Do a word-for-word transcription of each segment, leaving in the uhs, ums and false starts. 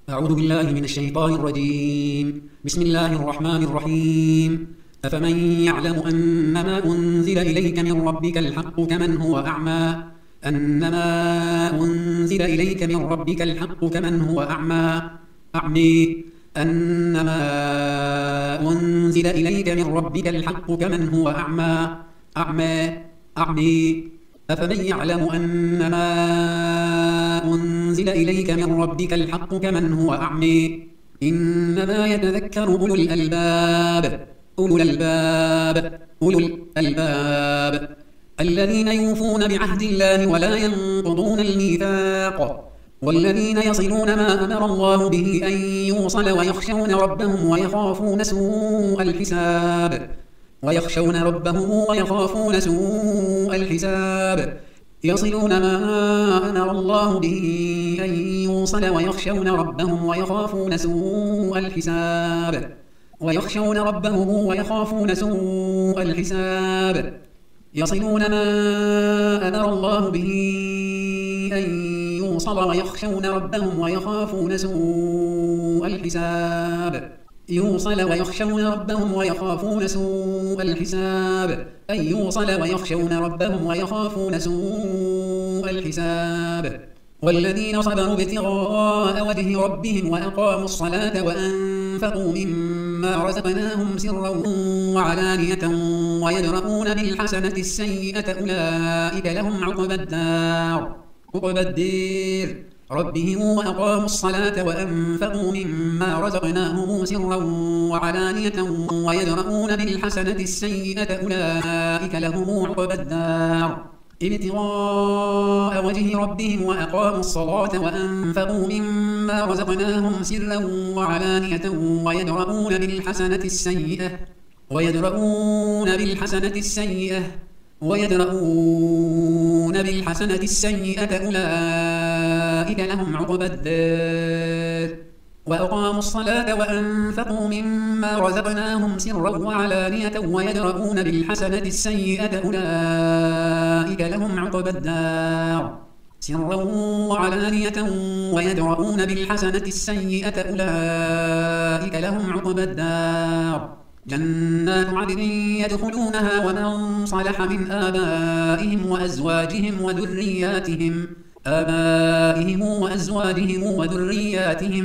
أعوذ بالله من الشيطان الرجيم. بسم الله الرحمن الرحيم. أفمن يعلم أنما أنزل إليك من ربك الحق كمن هو أعمى أنما أنزل إليك من ربك الحق كمن هو أعمى أعمي أنما أنزل إليك من ربك الحق كمن هو أعمى أعمى أعمي أفمن يعلم أنما أنزل إليك من ربك الحق كمن هو أعمي إنما يتذكر أولو الألباب أولو الألباب أولو الألباب الذين يوفون بعهد الله ولا ينقضون الميثاق والذين يصلون ما أمر الله به أن يوصل ويخشون ربهم ويخافون سوء الحساب ويخشون ربهم ويخافون سوء الحساب يصلون ما أمر الله به أن يوصل ويخشون ربهم ويخافون سوء الحساب ويخشون ربهم ويخافون سوء الحساب يصلون ما أمر الله به أن يوصل ويخشون ربهم ويخافون سوء الحساب يوصل ويخشون ربهم ويخافون سوء الحساب أن يوصل ويخشون ربهم ويخافون سوء الحساب والذين صبروا ابتغاء وجه ربهم وأقاموا الصلاة وأنفقوا مما رزقناهم سرا وعلانية ويدرؤون بالحسنة السيئة أولئك لهم عقبى الدار عقبى الدير ربهم وأقاموا الصلاة وأنفقوا مما رزقناهم سرا وعلانية ويدرؤون بالحسنة السيئة أولئك لهم عقبى الدار ابتغاء وجه ربهم وأقاموا الصلاة وأنفقوا مما رزقناهم سرا وعلانية ويدرؤون بالحسنة السيئة ويدرؤون بالحسنة السيئة ويدرؤون بالحسنة السيئة أولئك لهم عقبى الدار وأقاموا الصلاة وأنفقوا مما رزقناهم سرا وعلانية ويدرؤون بالحسنة السيئة أولئك لهم عقبى الدار سرا وعلانية ويدرؤون بالحسنة السيئة أولئك لهم عقبى الدار جنات عدن يدخلونها ومن صلح من آبائهم وأزواجهم وذرياتهم آبائهم وأزواجهم وذرياتهم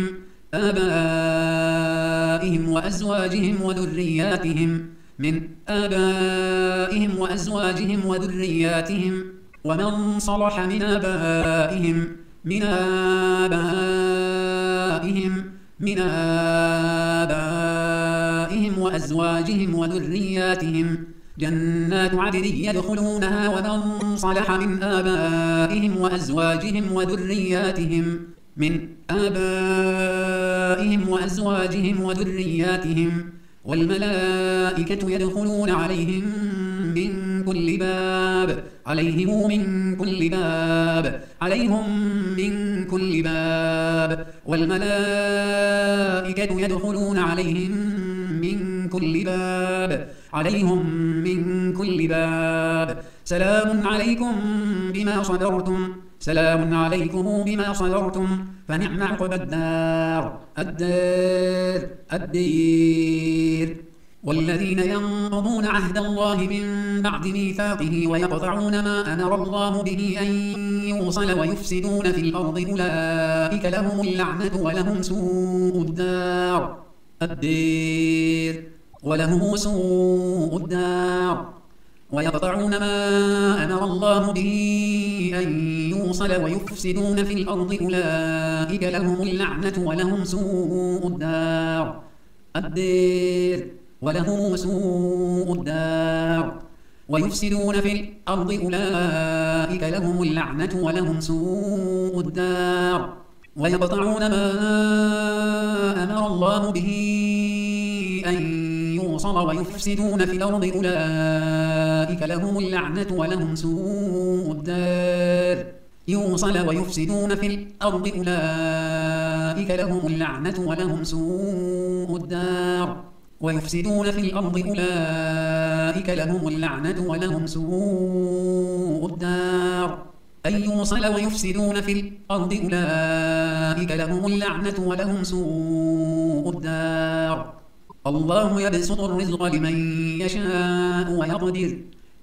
آبائهم وأزواجهم وذرياتهم من آبائهم وأزواجهم وذرياتهم ومن صلح من آبائهم من آبائهم من آبائهم وأزواجهم وذرياتهم جنات عدن يدخلونها ومن صلح من آبائهم وأزواجهم وذرياتهم من آبائهم وأزواجهم وذرياتهم والملائكة يدخلون عليهم من كل باب عليهم من كل باب عليهم من كل باب والملائكة يدخلون عليهم من كل باب عليهم من كل باب سلام عليكم بما صبرتم سلام عليكم بما صبرتم فنعم عقبى الدار الدار الدير والذين ينقضون عهد الله من بعد ميثاقه ويقطعون ما أمر الله به أن يوصل ويفسدون في الأرض أولئك لهم اللعنة ولهم سوء الدار الدير ولهم سوء الدار ويقطعون ما أمر الله به أن يوصل ويفسدون في الأرض أولئك لهم اللعنة ولهم سوء الدار الدير ولهم سوء الدار ويفسدون في الأرض أولئك لهم اللعنة ولهم سوء الدار ويقطعون ما أمر الله به أن يوصل ويفسدون في الأرض أولئك لهم اللعنة ولهم سوء الدار يوصل ويفسدون في الأرض أولئك لهم اللعنة ولهم سوء الدار ويفسدون في الأرض أولئك لهم اللعنة ولهم سوء الدار أن يوصل ويفسدون في الأرض أولئك لهم اللعنة ولهم سوء الدار. الله يبسط الرزق لمن يشاء ويقدر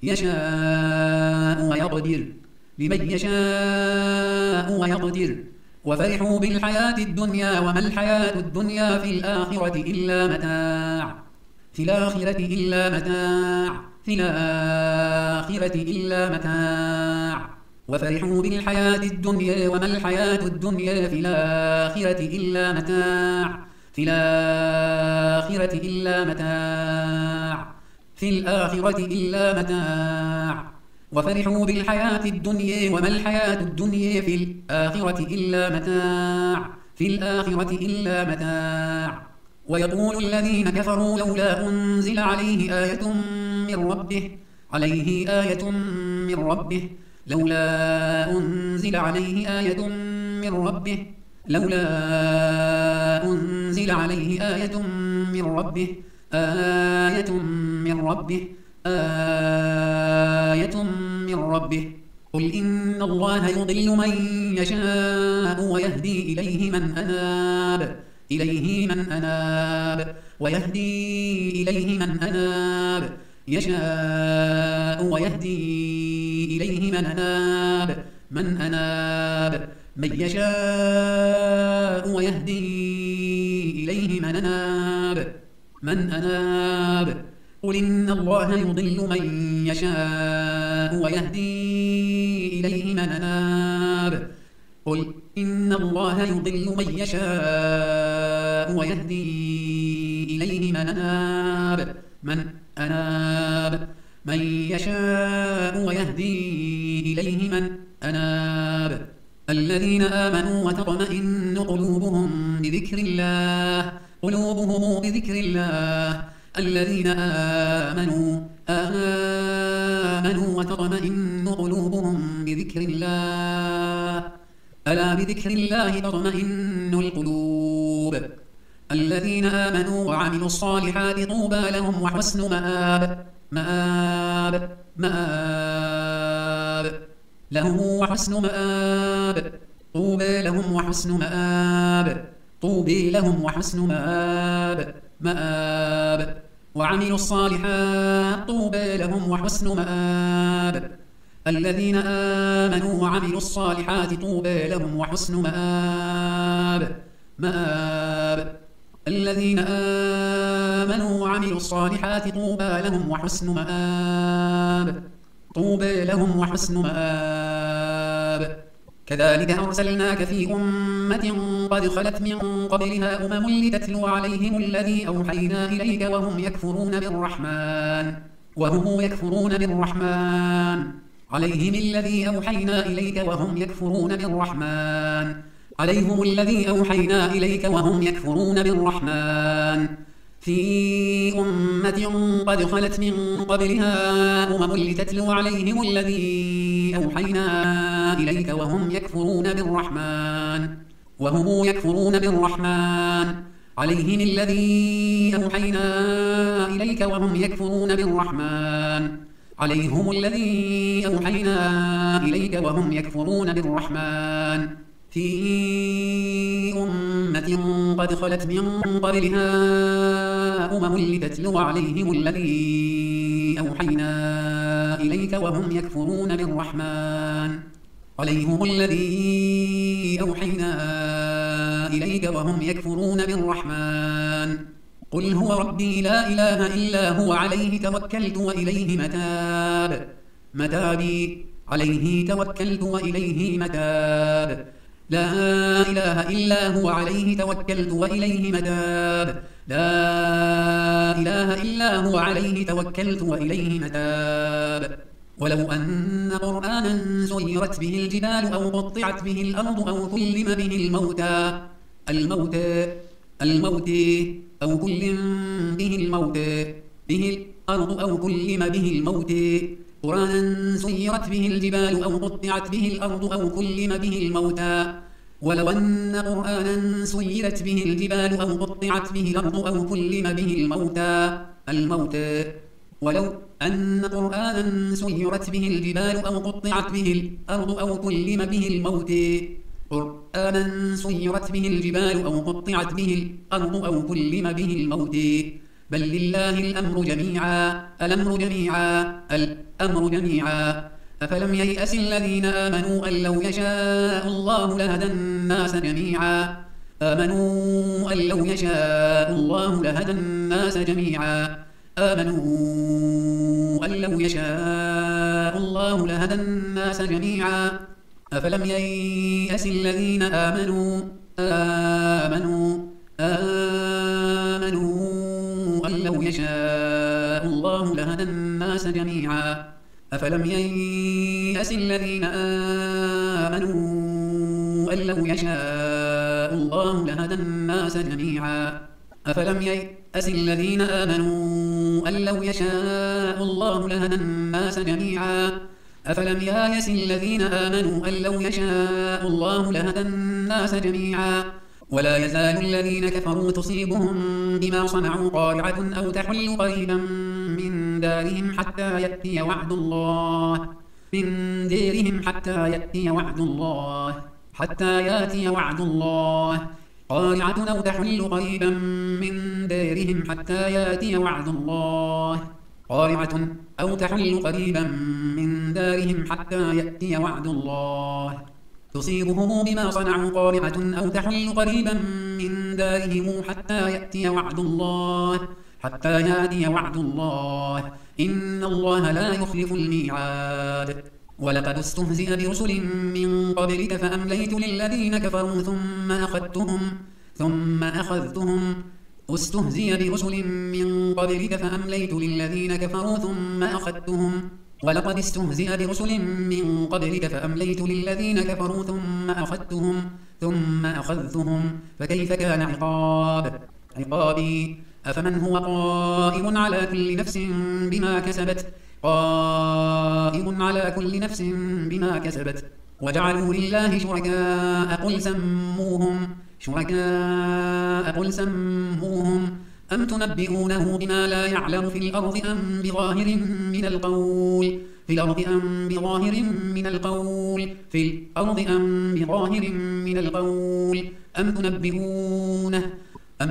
يشاء ويقدر لمن يشاء ويقدر وفرحوا بالحياة الدنيا وما الحياة الدنيا في الآخرة إلا متاع في الآخرة إلا متاع في الآخرة إلا متاع وفرحوا بالحياة الدنيا وما الحياة الدنيا في الآخرة إلا متاع في الآخرة إلا متاع في الآخرة إلا متاع وفرحوا بالحياة الدنيا وما الحياة الدنيا في الآخرة إلا متاع في الآخرة إلا متاع ويقول الذين كفروا لولا أنزل عليه آية من ربه عليه آية من ربه لولا أنزل عليه آية من ربه لولا أنزل عليه آية من ربه آية من ربه آية من ربه قل إن الله يضل من يشاء ويهدي إليه من أناب إليه من أناب ويهدي إليه من أناب يشاء ويهدي إليه من أناب من أناب من يشاء ويهدي إليه من أناب من أناب قل إن الله يضل من يشاء ويهدي إليه من أناب قل إن الله يضل من يشاء ويهدي إليه من أناب من أناب من يشاء ويهدي إليه من أناب الذين آمنوا وتطمئن قلوبهم بذكر الله قلوبهم بذكر الله الذين آمنوا آمنوا وتطمئن قلوبهم بذكر الله ألا بذكر الله تطمئن القلوب الذين آمنوا وعملوا الصالحات طوبى لهم وحسن مآب مآب مآب لهم وحسن مآب طوبى لهم وحسن مآب طوبى لهم وحسن مآب مآب وعملوا الصالحات طوبى لهم وحسن مآب الذين آمنوا وعملوا الصالحات طوبى لهم وحسن مآب مآب الذين آمنوا وعملوا الصالحات طوبى لهم وحسن مآب طوبى لهم وحسن مآب كذلك أرسلناك في أمة قد خلت من قبلها أمم لتتلو عليهم الذي أوحينا إليك وهم يكفرون بالرحمن وهم يكفرون بالرحمن عليهم الذي أوحينا إليك وهم يكفرون بالرحمن عليهم الذي أوحينا إليك وهم يكفرون بالرحمن في أمة قد خلت من قبلها أمم لتتلو عليهم الذي أوحينا إليك وهم يكفرون بالرحمن وهم يكفرون بالرحمن عليهم الذي أوحينا إليك وهم يكفرون بالرحمن عليهم الذي أوحينا إليك وهم يكفرون بالرحمن في أمة قد خلت من قبلها أمم لتتلو عليهم الذي أوحينا إليك وهم يكفرون بالرحمن عليهم الذي أوحينا إليك وهم يكفرون بالرحمن قل هو ربي لا إله إلا هو عليه توكلت وإليه متاب متابي عليه توكلت وإليه متاب لا إله إلا هو عليه توكلت وإليه متاب لا إله إلا هو عليه توكلت وإليه متاب ولو أن قرآنا سيرت به الجبال أو قطعت به الأرض أو كلم به الموتى الموتى الموتى أو كلم به الموتى به الأرض أو كلم به الموتى قرآنا سيرت به الجبال أو قطعت به الأرض أو كلم به الموتى ولو أن قرآنا سيرت به الجبال أو قطعت به الأرض أو كلم به الموتى الموتى ولو أن قرآنا سيرت به الجبال أو قطعت به الأرض أو كلم به الموت قرآنا سيرت به الجبال أو قطعت به الأرض أو كلم به الموت بل لله الأمر جميعا الأمر جميعا الأمر جميعا أفلم ييأس الذين آمنوا أن لو يشاء الله لهدى الناس جميعا آمنوا أن لو يشاء الله لهدى الناس جميعا آمنوا أن لو يشاء الله لهدى الناس جميعا أفلم ييأس الذين آمنوا آمنوا آمنوا أن لو يشاء الله لهدى الناس جميعا أفلم ييأس الذين آمنوا أن لو يشاء الله لهدى الناس جميعا أفلم ييأس الذين آمنوا أن لو يشاء الله لهدى الناس جميعا أفلم ييأس الذين آمنوا أن لو يشاء الله لهدى الناس جميعا ولا يزال الذين كفروا تصيبهم بما صنعوا قارعة أو تحل قريبا من دارهم حتى يأتي وعد الله من ديرهم حتى يأتي وعد الله حتى يأتي وعد الله قارعة أو تحل قريبا من دارهم حتى يأتي وعد الله قارعة أو تحل قريبا من دارهم حتى يأتي وعد الله تصيبهم بما صنعوا قارعة أو تحل قريبا من دارهم حتى يأتي وعد الله حتى يأتي وعد الله إن الله لا يخلف الميعاد ولقد استهزئ برسل من قبلك فأمليت للذين كفروا ثم أخذتهم ثم أخذتهم استهزئ برسل من قبلك فأمليت للذين كفروا ثم أخذتهم ولقد استهزئ برسل من قبلك فأمليت للذين كفروا ثم أخذتهم ثم أخذتهم فكيف كان عقاب عقابي أفمن هو قائم على كل نفس بما كسبت قائم على كل نفس بما كسبت وجعلوا لله شركاء قل سموهم شركاء قل سموهم أم تنبئونه بما لا يعلم في الأرض أم بظاهر من القول في الأرض أم بظاهر من القول في الأرض أم بظاهر من القول أم تنبئونه أم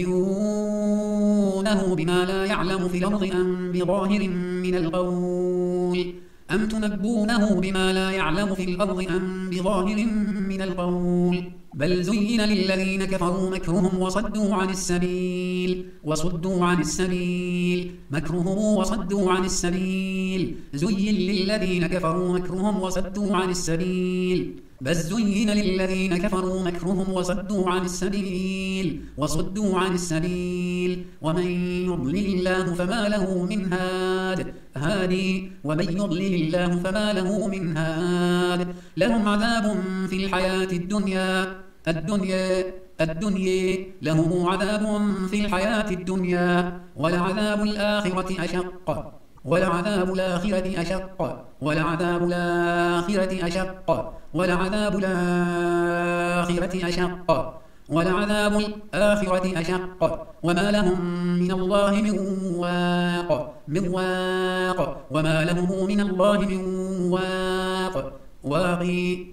تنبئونه بما لا يعلم في الأرض أم بظاهر من القول أم تنبونه بما لا يعلم في الأرض أم بظاهر من القول بل زين للذين كفروا مكرهم وصدوا عن السبيل وصدوا عن السبيل مكرهم وصدوا عن السبيل زين للذين كفروا مكرهم وصدوا عن السبيل بل زين للذين كفروا مكرهم وصدوا عن السبيل وصدوا عن السبيل ومن يضلل الله فما له من هاد هادي ومن يضلل الله فما له من هاد لهم عذاب في الحياة الدنيا الدنيا الدنيا لهم عذاب في الحياة الدنيا ولعذاب الآخرة أشق ولعذاب الآخرة أشق ولعذاب الآخرة أشق ولعذاب الآخرة أشق ولعذاب الآخرة أشق وما لهم من الله من واق من واق وما لهم من الله من واق واقي